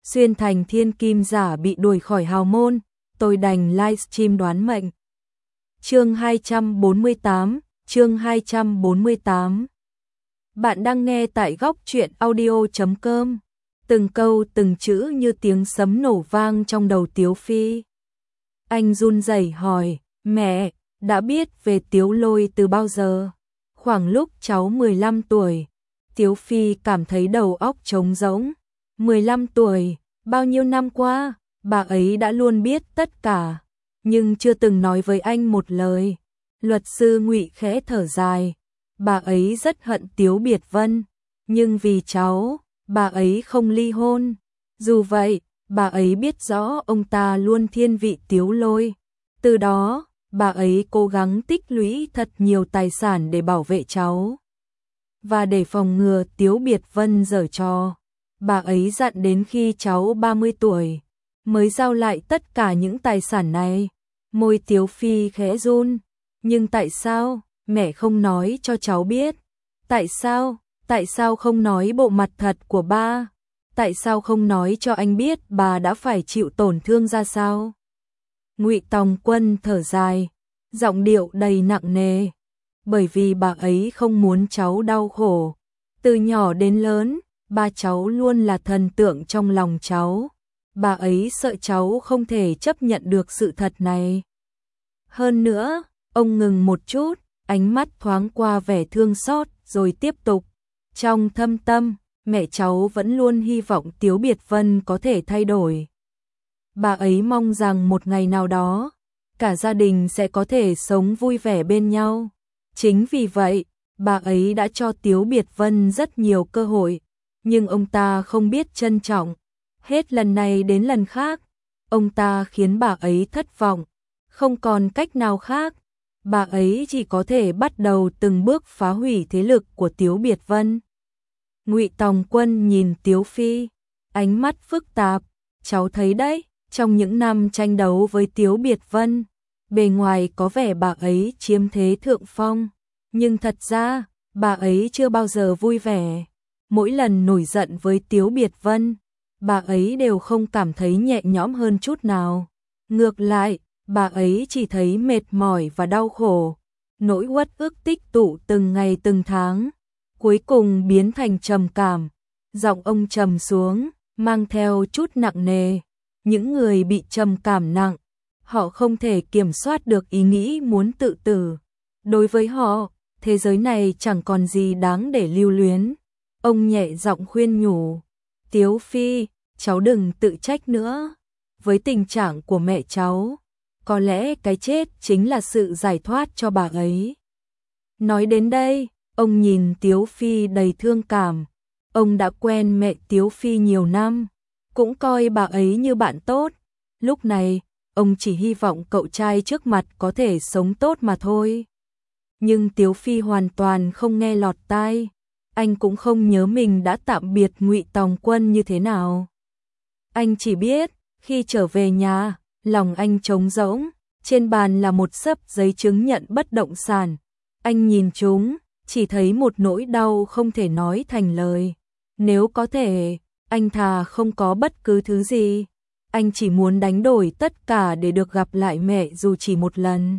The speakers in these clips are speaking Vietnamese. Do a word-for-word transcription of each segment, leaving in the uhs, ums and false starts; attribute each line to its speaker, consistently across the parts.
Speaker 1: xuyên thành thiên kim giả bị đuổi khỏi hào môn, tôi đành livestream đoán mệnh. Chương hai trăm bốn mươi tám, chương hai trăm bốn mươi tám. Bạn đang nghe tại góc truyện audio chấm com. Từng câu từng chữ như tiếng sấm nổ vang trong đầu Tiếu Phi. Anh run rẩy hỏi, mẹ, đã biết về Tiếu Lôi từ bao giờ? Khoảng lúc cháu mười lăm tuổi. Tiếu Phi cảm thấy đầu óc trống rỗng. mười lăm tuổi, bao nhiêu năm qua, bà ấy đã luôn biết tất cả, nhưng chưa từng nói với anh một lời. Luật sư Ngụy khẽ thở dài, bà ấy rất hận Tiếu Biệt Vân, nhưng vì cháu, bà ấy không ly hôn. Dù vậy, bà ấy biết rõ ông ta luôn thiên vị Tiếu Lôi. Từ đó, bà ấy cố gắng tích lũy thật nhiều tài sản để bảo vệ cháu. Và để phòng ngừa Tiếu Biệt Vân giở trò, bà ấy dặn đến khi cháu ba mươi tuổi, mới giao lại tất cả những tài sản này. Môi Tiếu Phi khẽ run, nhưng tại sao, mẹ không nói cho cháu biết? Tại sao, tại sao không nói bộ mặt thật của ba? Tại sao không nói cho anh biết bà đã phải chịu tổn thương ra sao? Ngụy Tòng Quân thở dài, giọng điệu đầy nặng nề. Bởi vì bà ấy không muốn cháu đau khổ. Từ nhỏ đến lớn, ba cháu luôn là thần tượng trong lòng cháu. Bà ấy sợ cháu không thể chấp nhận được sự thật này. Hơn nữa, ông ngừng một chút, ánh mắt thoáng qua vẻ thương xót rồi tiếp tục. Trong thâm tâm, mẹ cháu vẫn luôn hy vọng Tiếu Biệt Vân có thể thay đổi. Bà ấy mong rằng một ngày nào đó, cả gia đình sẽ có thể sống vui vẻ bên nhau. Chính vì vậy, bà ấy đã cho Tiếu Biệt Vân rất nhiều cơ hội, nhưng ông ta không biết trân trọng. Hết lần này đến lần khác, ông ta khiến bà ấy thất vọng. Không còn cách nào khác, bà ấy chỉ có thể bắt đầu từng bước phá hủy thế lực của Tiếu Biệt Vân. Ngụy Tòng Quân nhìn Tiếu Phi, ánh mắt phức tạp. Cháu thấy đấy, trong những năm tranh đấu với Tiếu Biệt Vân, bề ngoài có vẻ bà ấy chiếm thế thượng phong, nhưng thật ra, bà ấy chưa bao giờ vui vẻ. Mỗi lần nổi giận với Tiếu Biệt Vân, bà ấy đều không cảm thấy nhẹ nhõm hơn chút nào. Ngược lại, bà ấy chỉ thấy mệt mỏi và đau khổ. Nỗi uất ức tích tụ từng ngày từng tháng, cuối cùng biến thành trầm cảm. Giọng ông trầm xuống, mang theo chút nặng nề. Những người bị trầm cảm nặng, họ không thể kiểm soát được ý nghĩ muốn tự tử. Đối với họ, thế giới này chẳng còn gì đáng để lưu luyến. Ông nhẹ giọng khuyên nhủ, Tiếu Phi, cháu đừng tự trách nữa. Với tình trạng của mẹ cháu, có lẽ cái chết chính là sự giải thoát cho bà ấy. Nói đến đây, ông nhìn Tiếu Phi đầy thương cảm. Ông đã quen mẹ Tiếu Phi nhiều năm, cũng coi bà ấy như bạn tốt. Lúc này, ông chỉ hy vọng cậu trai trước mặt có thể sống tốt mà thôi. Nhưng Tiếu Phi hoàn toàn không nghe lọt tai. Anh cũng không nhớ mình đã tạm biệt Ngụy Tòng Quân như thế nào. Anh chỉ biết, khi trở về nhà, lòng anh trống rỗng. Trên bàn là một xấp giấy chứng nhận bất động sản. Anh nhìn chúng, chỉ thấy một nỗi đau không thể nói thành lời. Nếu có thể, anh thà không có bất cứ thứ gì. Anh chỉ muốn đánh đổi tất cả để được gặp lại mẹ dù chỉ một lần.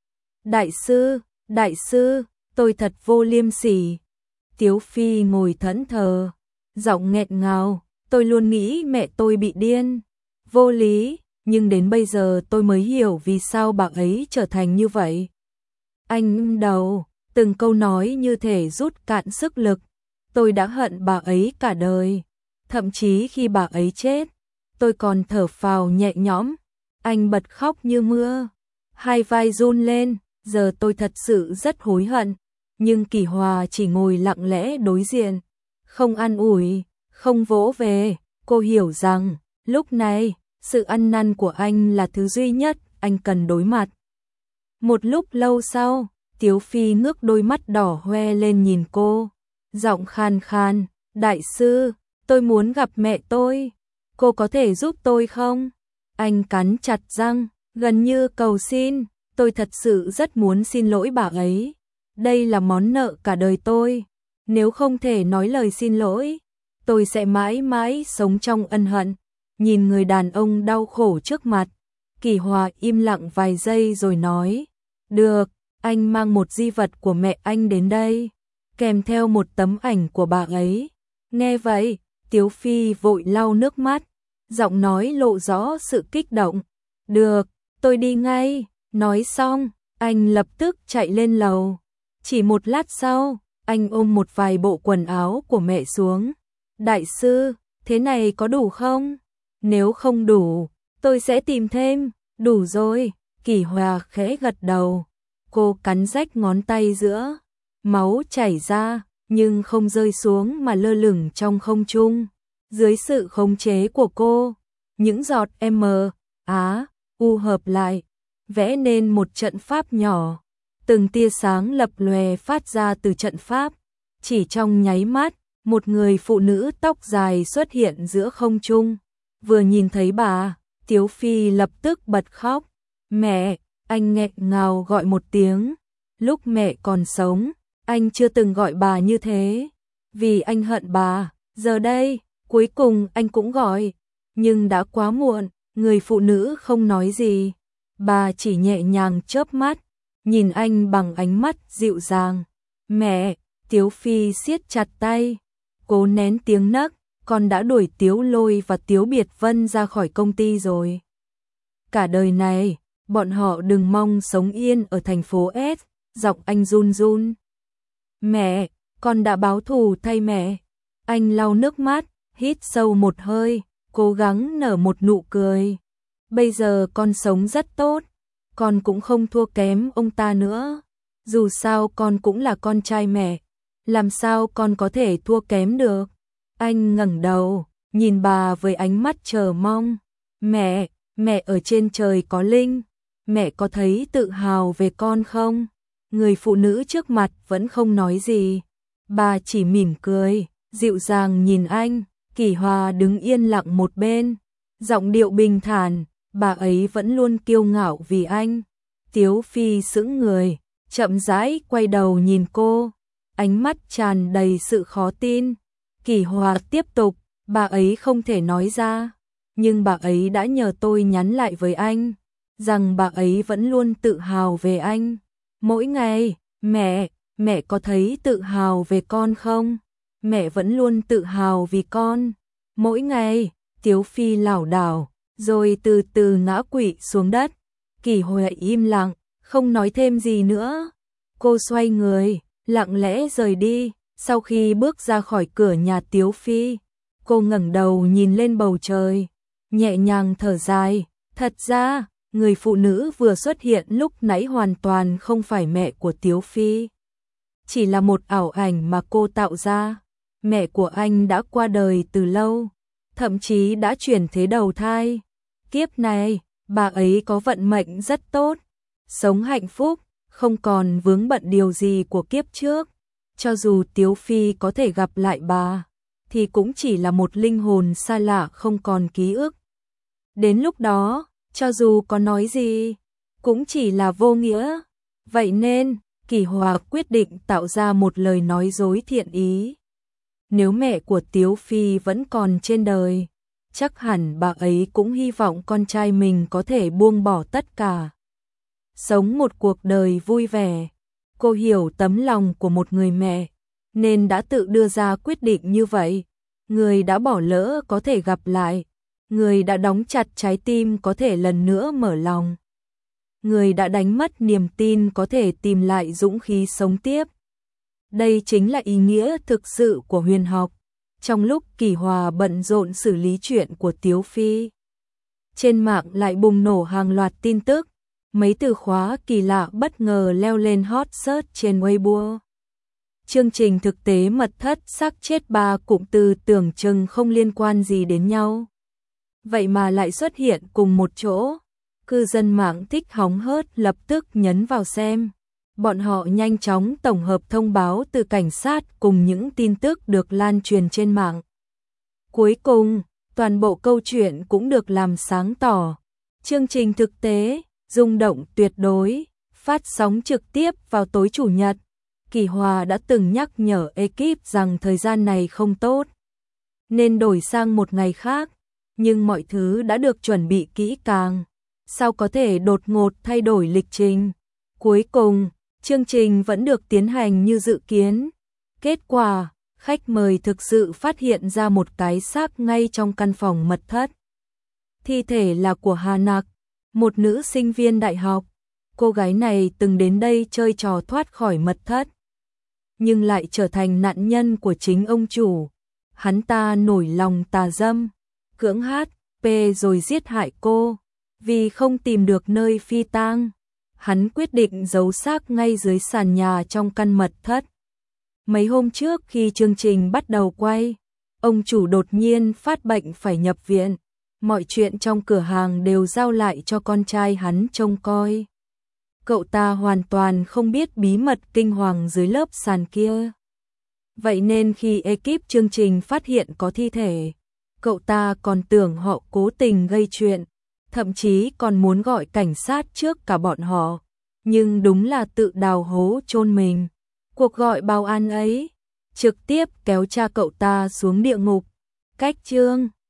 Speaker 1: Đại sư, đại sư, tôi thật vô liêm sỉ. Tiếu Phi ngồi thẫn thờ, giọng nghẹn ngào, tôi luôn nghĩ mẹ tôi bị điên, vô lý, nhưng đến bây giờ tôi mới hiểu vì sao bà ấy trở thành như vậy. Anh ngưng đầu, từng câu nói như thể rút cạn sức lực. Tôi đã hận bà ấy cả đời, thậm chí khi bà ấy chết, tôi còn thở phào nhẹ nhõm. Anh bật khóc như mưa, hai vai run lên, giờ tôi thật sự rất hối hận. Nhưng Kỳ Hòa chỉ ngồi lặng lẽ đối diện, không an ủi, không vỗ về. Cô hiểu rằng, lúc này, sự ăn năn của anh là thứ duy nhất anh cần đối mặt. Một lúc lâu sau, Tiếu Phi ngước đôi mắt đỏ hoe lên nhìn cô, giọng khan khan, đại sư, tôi muốn gặp mẹ tôi, cô có thể giúp tôi không? Anh cắn chặt răng, gần như cầu xin, tôi thật sự rất muốn xin lỗi bà ấy. Đây là món nợ cả đời tôi, nếu không thể nói lời xin lỗi, tôi sẽ mãi mãi sống trong ân hận. nhìn người đàn ông đau khổ trước mặt. Kỳ Hòa im lặng vài giây rồi nói, được, anh mang một di vật của mẹ anh đến đây, kèm theo một tấm ảnh của bà ấy. Nghe vậy, Tiếu Phi vội lau nước mắt, giọng nói lộ rõ sự kích động. Được, tôi đi ngay. Nói xong, anh lập tức chạy lên lầu. Chỉ một lát sau, anh ôm một vài bộ quần áo của mẹ xuống. Đại sư, thế này có đủ không? Nếu không đủ, tôi sẽ tìm thêm. Đủ rồi, Kỳ Hòa khẽ gật đầu. Cô cắn rách ngón tay giữa, máu chảy ra, nhưng không rơi xuống mà lơ lửng trong không trung. Dưới sự khống chế của cô, những giọt M, Á, U hợp lại, vẽ nên một trận pháp nhỏ. Từng tia sáng lập lòe phát ra từ trận pháp. Chỉ trong nháy mắt, một người phụ nữ tóc dài xuất hiện giữa không trung. Vừa nhìn thấy bà, Tiếu Phi lập tức bật khóc. Mẹ, anh nghẹn ngào gọi một tiếng. Lúc mẹ còn sống, anh chưa từng gọi bà như thế. Vì anh hận bà, giờ đây, cuối cùng anh cũng gọi. Nhưng đã quá muộn, người phụ nữ không nói gì. Bà chỉ nhẹ nhàng chớp mắt, nhìn anh bằng ánh mắt dịu dàng. Mẹ, Tiếu Phi siết chặt tay, cố nén tiếng nấc, con đã đuổi Tiếu Lôi và Tiếu Biệt Vân ra khỏi công ty rồi. Cả đời này, bọn họ đừng mong sống yên ở thành phố S, giọng anh run run. Mẹ, con đã báo thù thay mẹ. Anh lau nước mắt, hít sâu một hơi, cố gắng nở một nụ cười. Bây giờ con sống rất tốt, con cũng không thua kém ông ta nữa. Dù sao con cũng là con trai mẹ, làm sao con có thể thua kém được. Anh ngẩng đầu, nhìn bà với ánh mắt chờ mong. Mẹ, mẹ ở trên trời có linh, mẹ có thấy tự hào về con không? Người phụ nữ trước mặt vẫn không nói gì, bà chỉ mỉm cười, dịu dàng nhìn anh. Kỳ Hòa đứng yên lặng một bên, giọng điệu bình thản, bà ấy vẫn luôn kiêu ngạo vì anh. Tiếu Phi sững người, chậm rãi quay đầu nhìn cô, ánh mắt tràn đầy sự khó tin. Kỳ Hòa tiếp tục, bà ấy không thể nói ra, nhưng bà ấy đã nhờ tôi nhắn lại với anh, rằng bà ấy vẫn luôn tự hào về anh. Mỗi ngày, mẹ, mẹ có thấy tự hào về con không? Mẹ vẫn luôn tự hào vì con. Mỗi ngày, Tiếu Phi lảo đảo, rồi từ từ ngã quỵ xuống đất. Kỳ Hòa im lặng, không nói thêm gì nữa. Cô xoay người, lặng lẽ rời đi. Sau khi bước ra khỏi cửa nhà Tiếu Phi, cô ngẩng đầu nhìn lên bầu trời, nhẹ nhàng thở dài. Thật ra, người phụ nữ vừa xuất hiện lúc nãy hoàn toàn không phải mẹ của Tiếu Phi. Chỉ là một ảo ảnh mà cô tạo ra. Mẹ của anh đã qua đời từ lâu, thậm chí đã chuyển thế đầu thai. Kiếp này, bà ấy có vận mệnh rất tốt, sống hạnh phúc, không còn vướng bận điều gì của kiếp trước. Cho dù Tiếu Phi có thể gặp lại bà, thì cũng chỉ là một linh hồn xa lạ không còn ký ức. Đến lúc đó, cho dù có nói gì, cũng chỉ là vô nghĩa. Vậy nên, Kỳ Hòa quyết định tạo ra một lời nói dối thiện ý. Nếu mẹ của Tiếu Phi vẫn còn trên đời, chắc hẳn bà ấy cũng hy vọng con trai mình có thể buông bỏ tất cả, sống một cuộc đời vui vẻ. Cô hiểu tấm lòng của một người mẹ, nên đã tự đưa ra quyết định như vậy. Người đã bỏ lỡ có thể gặp lại, người đã đóng chặt trái tim có thể lần nữa mở lòng, người đã đánh mất niềm tin có thể tìm lại dũng khí sống tiếp. Đây chính là ý nghĩa thực sự của huyền học. Trong lúc Kỳ Hòa bận rộn xử lý chuyện của Tiếu Phi, trên mạng lại bùng nổ hàng loạt tin tức. Mấy từ khóa kỳ lạ bất ngờ leo lên hot search trên Weibo. Chương trình thực tế mật thất xác chết ba cụm từ tưởng chừng không liên quan gì đến nhau, vậy mà lại xuất hiện cùng một chỗ. Cư dân mạng thích hóng hớt lập tức nhấn vào xem. Bọn họ nhanh chóng tổng hợp thông báo từ cảnh sát cùng những tin tức được lan truyền trên mạng. Cuối cùng, toàn bộ câu chuyện cũng được làm sáng tỏ. Chương trình thực tế, rung động tuyệt đối, phát sóng trực tiếp vào tối Chủ nhật. Kỳ Hòa đã từng nhắc nhở ekip rằng thời gian này không tốt, nên đổi sang một ngày khác. Nhưng mọi thứ đã được chuẩn bị kỹ càng, sao có thể đột ngột thay đổi lịch trình. Cuối cùng, chương trình vẫn được tiến hành như dự kiến. Kết quả, khách mời thực sự phát hiện ra một cái xác ngay trong căn phòng mật thất. Thi thể là của Hà Nặc, một nữ sinh viên đại học. Cô gái này từng đến đây chơi trò thoát khỏi mật thất, nhưng lại trở thành nạn nhân của chính ông chủ. Hắn ta nổi lòng tà dâm, cưỡng hát, pê rồi giết hại cô. Vì không tìm được nơi phi tang, hắn quyết định giấu xác ngay dưới sàn nhà trong căn mật thất. Mấy hôm trước khi chương trình bắt đầu quay, ông chủ đột nhiên phát bệnh phải nhập viện. Mọi chuyện trong cửa hàng đều giao lại cho con trai hắn trông coi. Cậu ta hoàn toàn không biết bí mật kinh hoàng dưới lớp sàn kia. Vậy nên khi ekip chương trình phát hiện có thi thể, cậu ta còn tưởng họ cố tình gây chuyện, thậm chí còn muốn gọi cảnh sát trước cả bọn họ. Nhưng đúng là tự đào hố chôn mình. Cuộc gọi báo án ấy trực tiếp kéo cha cậu ta xuống địa ngục. Cách chương